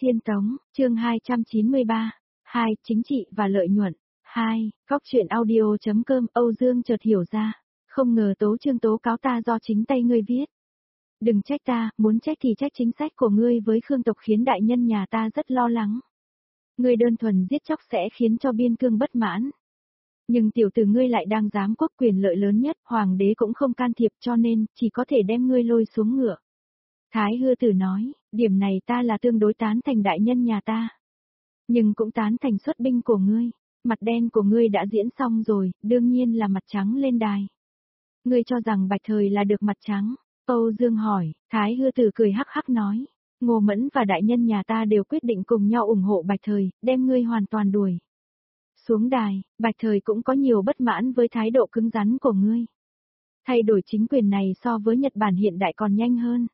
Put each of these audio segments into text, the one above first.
Tiên Tống, chương 293. 2. Chính trị và lợi nhuận. 2. Góc truyện audio.com. Âu Dương chợt hiểu ra. Không ngờ tố chương tố cáo ta do chính tay ngươi viết. Đừng trách ta, muốn trách thì trách chính sách của ngươi với Khương tộc khiến đại nhân nhà ta rất lo lắng. Ngươi đơn thuần giết chóc sẽ khiến cho biên cương bất mãn. Nhưng tiểu tử ngươi lại đang giám quốc quyền lợi lớn nhất, hoàng đế cũng không can thiệp cho nên, chỉ có thể đem ngươi lôi xuống ngựa. Thái Hư Tử nói, điểm này ta là tương đối tán thành đại nhân nhà ta. Nhưng cũng tán thành xuất binh của ngươi, mặt đen của ngươi đã diễn xong rồi, đương nhiên là mặt trắng lên đài. Ngươi cho rằng Bạch Thời là được mặt trắng, Âu Dương hỏi, Thái Hư Tử cười hắc hắc nói, Ngô Mẫn và đại nhân nhà ta đều quyết định cùng nhau ủng hộ Bạch Thời, đem ngươi hoàn toàn đuổi xuống đài. Bạch Thời cũng có nhiều bất mãn với thái độ cứng rắn của ngươi. Thay đổi chính quyền này so với Nhật Bản hiện đại còn nhanh hơn.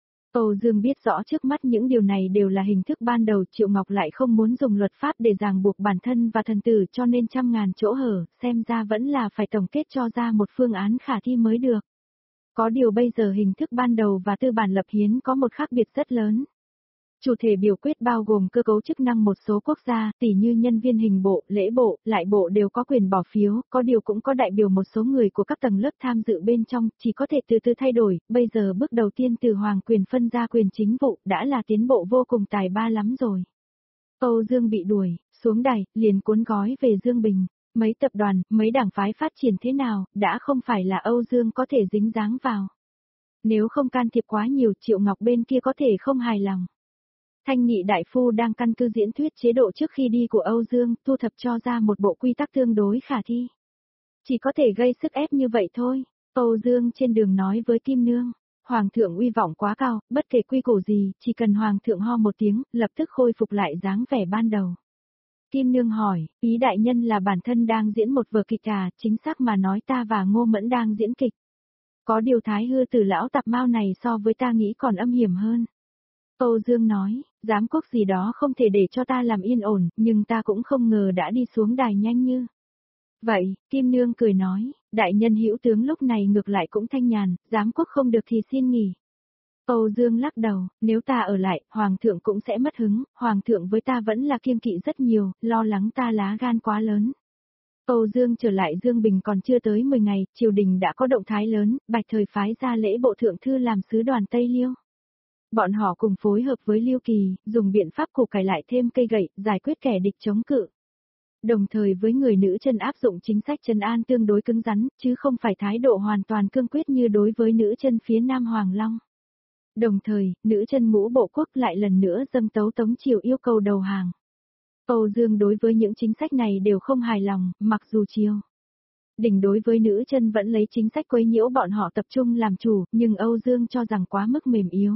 Âu Dương biết rõ trước mắt những điều này đều là hình thức ban đầu, Triệu Ngọc lại không muốn dùng luật pháp để ràng buộc bản thân và thần tử cho nên trăm ngàn chỗ hở, xem ra vẫn là phải tổng kết cho ra một phương án khả thi mới được. Có điều bây giờ hình thức ban đầu và tư bản lập hiến có một khác biệt rất lớn. Chủ thể biểu quyết bao gồm cơ cấu chức năng một số quốc gia, tỉ như nhân viên hình bộ, lễ bộ, lại bộ đều có quyền bỏ phiếu, có điều cũng có đại biểu một số người của các tầng lớp tham dự bên trong, chỉ có thể từ từ thay đổi, bây giờ bước đầu tiên từ hoàng quyền phân ra quyền chính vụ, đã là tiến bộ vô cùng tài ba lắm rồi. Âu Dương bị đuổi, xuống đài, liền cuốn gói về Dương Bình, mấy tập đoàn, mấy đảng phái phát triển thế nào, đã không phải là Âu Dương có thể dính dáng vào. Nếu không can thiệp quá nhiều, Triệu Ngọc bên kia có thể không hài lòng. Thanh Nghị đại phu đang căn cứ diễn thuyết chế độ trước khi đi của Âu Dương, thu thập cho ra một bộ quy tắc tương đối khả thi. Chỉ có thể gây sức ép như vậy thôi. Âu Dương trên đường nói với Kim Nương, Hoàng thượng uy vọng quá cao, bất kể quy củ gì, chỉ cần Hoàng thượng ho một tiếng, lập tức khôi phục lại dáng vẻ ban đầu. Kim Nương hỏi, ý đại nhân là bản thân đang diễn một vở kịch à, chính xác mà nói ta và Ngô Mẫn đang diễn kịch. Có điều Thái Hư Tử lão tạp mao này so với ta nghĩ còn âm hiểm hơn. Âu Dương nói, giám quốc gì đó không thể để cho ta làm yên ổn, nhưng ta cũng không ngờ đã đi xuống đài nhanh như. Vậy, Kim Nương cười nói, đại nhân hữu tướng lúc này ngược lại cũng thanh nhàn, giám quốc không được thì xin nghỉ. Âu Dương lắc đầu, nếu ta ở lại, Hoàng thượng cũng sẽ mất hứng, Hoàng thượng với ta vẫn là kiêng kỵ rất nhiều, lo lắng ta lá gan quá lớn. Âu Dương trở lại Dương Bình còn chưa tới 10 ngày, triều đình đã có động thái lớn, Bạch Thời phái ra lễ bộ thượng thư làm sứ đoàn Tây Liêu. Bọn họ cùng phối hợp với Liêu Kỳ, dùng biện pháp củ cải lại thêm cây gậy, giải quyết kẻ địch chống cự. Đồng thời với người nữ chân áp dụng chính sách trấn an tương đối cứng rắn, chứ không phải thái độ hoàn toàn cương quyết như đối với nữ chân phía Nam Hoàng Long. Đồng thời, nữ chân ngũ bộ quốc lại lần nữa dâng tấu Tống Triều yêu cầu đầu hàng. Âu Dương đối với những chính sách này đều không hài lòng, mặc dù Triều đình đối với nữ chân vẫn lấy chính sách quấy nhiễu bọn họ tập trung làm chủ, nhưng Âu Dương cho rằng quá mức mềm yếu.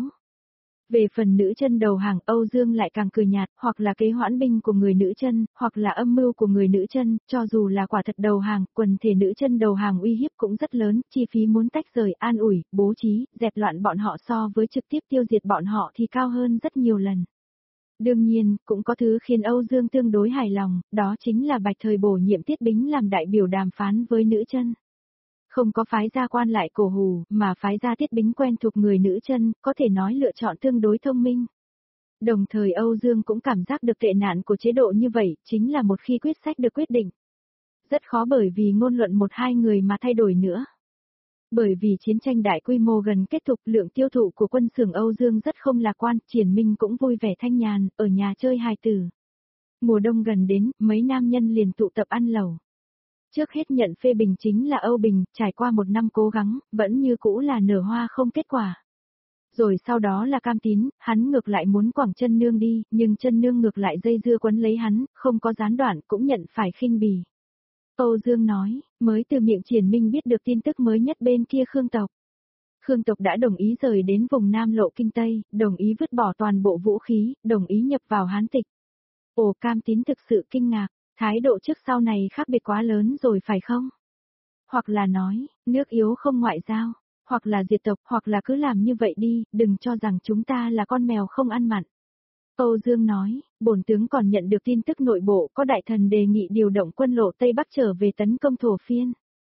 Về phần nữ chân đầu hàng, Âu Dương lại càng cười nhạt, hoặc là kế hoãn binh của người nữ chân, hoặc là âm mưu của người nữ chân, cho dù là quả thật đầu hàng, quần thể nữ chân đầu hàng uy hiếp cũng rất lớn, chi phí muốn tách rời, an ủi, bố trí, dẹp loạn bọn họ so với trực tiếp tiêu diệt bọn họ thì cao hơn rất nhiều lần. Đương nhiên, cũng có thứ khiến Âu Dương tương đối hài lòng, đó chính là Bạch Thời bổ nhiệm Tiết Bính làm đại biểu đàm phán với nữ chân. Không có phái gia quan lại cổ hủ, mà phái gia Tiết Bính quen thuộc người nữ chân, có thể nói lựa chọn tương đối thông minh. Đồng thời Âu Dương cũng cảm giác được tệ nạn của chế độ như vậy, chính là một khi quyết sách được quyết định. Rất khó bởi vì ngôn luận một hai người mà thay đổi nữa. Bởi vì chiến tranh đại quy mô gần kết thúc, lượng tiêu thụ của quân xưởng Âu Dương rất không lạc quan, Triển Minh cũng vui vẻ thanh nhàn, ở nhà chơi hài tử. Mùa đông gần đến, mấy nam nhân liền tụ tập ăn lẩu. Trước hết nhận phê bình chính là Âu Bình, trải qua một năm cố gắng, vẫn như cũ là nở hoa không kết quả. Rồi sau đó là Cam Tín, hắn ngược lại muốn quẳng chân nương đi, nhưng chân nương ngược lại dây dưa quấn lấy hắn, không có gián đoạn cũng nhận phải khinh bỉ. Âu Dương nói, mới từ miệng Triển Minh biết được tin tức mới nhất bên kia Khương tộc. Khương tộc đã đồng ý rời đến vùng Nam Lộ Kinh Tây, đồng ý vứt bỏ toàn bộ vũ khí, đồng ý nhập vào Hán tịch. Ồ, Cam Tín thực sự kinh ngạc. Thái độ trước sau này khác biệt quá lớn rồi phải không? Hoặc là nói, nước yếu không ngoại giao, hoặc là diệt tộc, hoặc là cứ làm như vậy đi, đừng cho rằng chúng ta là con mèo không ăn mặn. Âu Dương nói, bổn tướng còn nhận được tin tức nội bộ có đại thần đề nghị điều động quân lộ Tây Bắc trở về tấn công Thổ Phiên.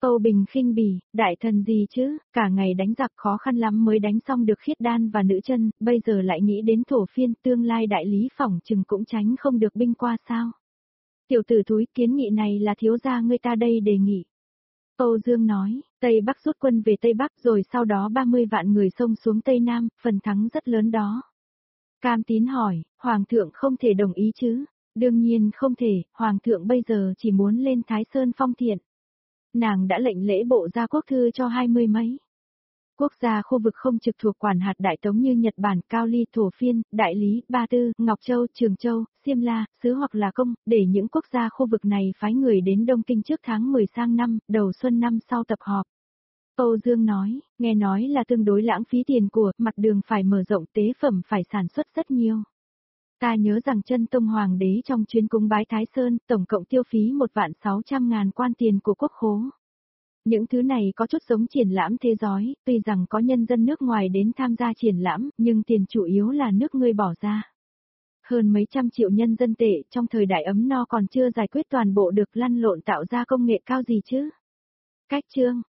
Âu Bình khinh bỉ, đại thần gì chứ, cả ngày đánh giặc khó khăn lắm mới đánh xong được khiết đan và nữ chân, bây giờ lại nghĩ đến thổ phiên tương lai đại lý phỏng chừng cũng tránh không được binh qua sao. Tiểu tử thúi, kiến nghị này là thiếu gia ngươi ta đây đề nghị. Âu Dương nói, Tây Bắc rút quân về Tây Bắc rồi sau đó 30 vạn người xông xuống Tây Nam, phần thắng rất lớn đó. Cam Tín hỏi, Hoàng thượng không thể đồng ý chứ? Đương nhiên không thể, Hoàng thượng bây giờ chỉ muốn lên Thái Sơn phong thiện. Nàng đã lệnh lễ bộ ra quốc thư cho 20 mấy. Quốc gia khu vực không trực thuộc quản hạt Đại Tống như Nhật Bản, Cao Ly, Thổ Phiên, Đại Lý, Ba Tư, Ngọc Châu, Trường Châu, Xiêm La, Sứ hoặc là Công, để những quốc gia khu vực này phái người đến Đông Kinh trước tháng 10 sang năm, đầu xuân năm sau tập họp. Âu Dương nói, nghe nói là tương đối lãng phí tiền của, mặt đường phải mở rộng, tế phẩm phải sản xuất rất nhiều. Ta nhớ rằng chân tông hoàng đế trong chuyến cúng bái Thái Sơn, tổng cộng tiêu phí 1.600.000 quan tiền của quốc khố. Những thứ này có chút giống triển lãm thế giới, tuy rằng có nhân dân nước ngoài đến tham gia triển lãm, nhưng tiền chủ yếu là nước ngươi bỏ ra. Hơn mấy trăm triệu nhân dân tệ trong thời đại ấm no còn chưa giải quyết toàn bộ được lăn lộn tạo ra công nghệ cao gì chứ. Cách chương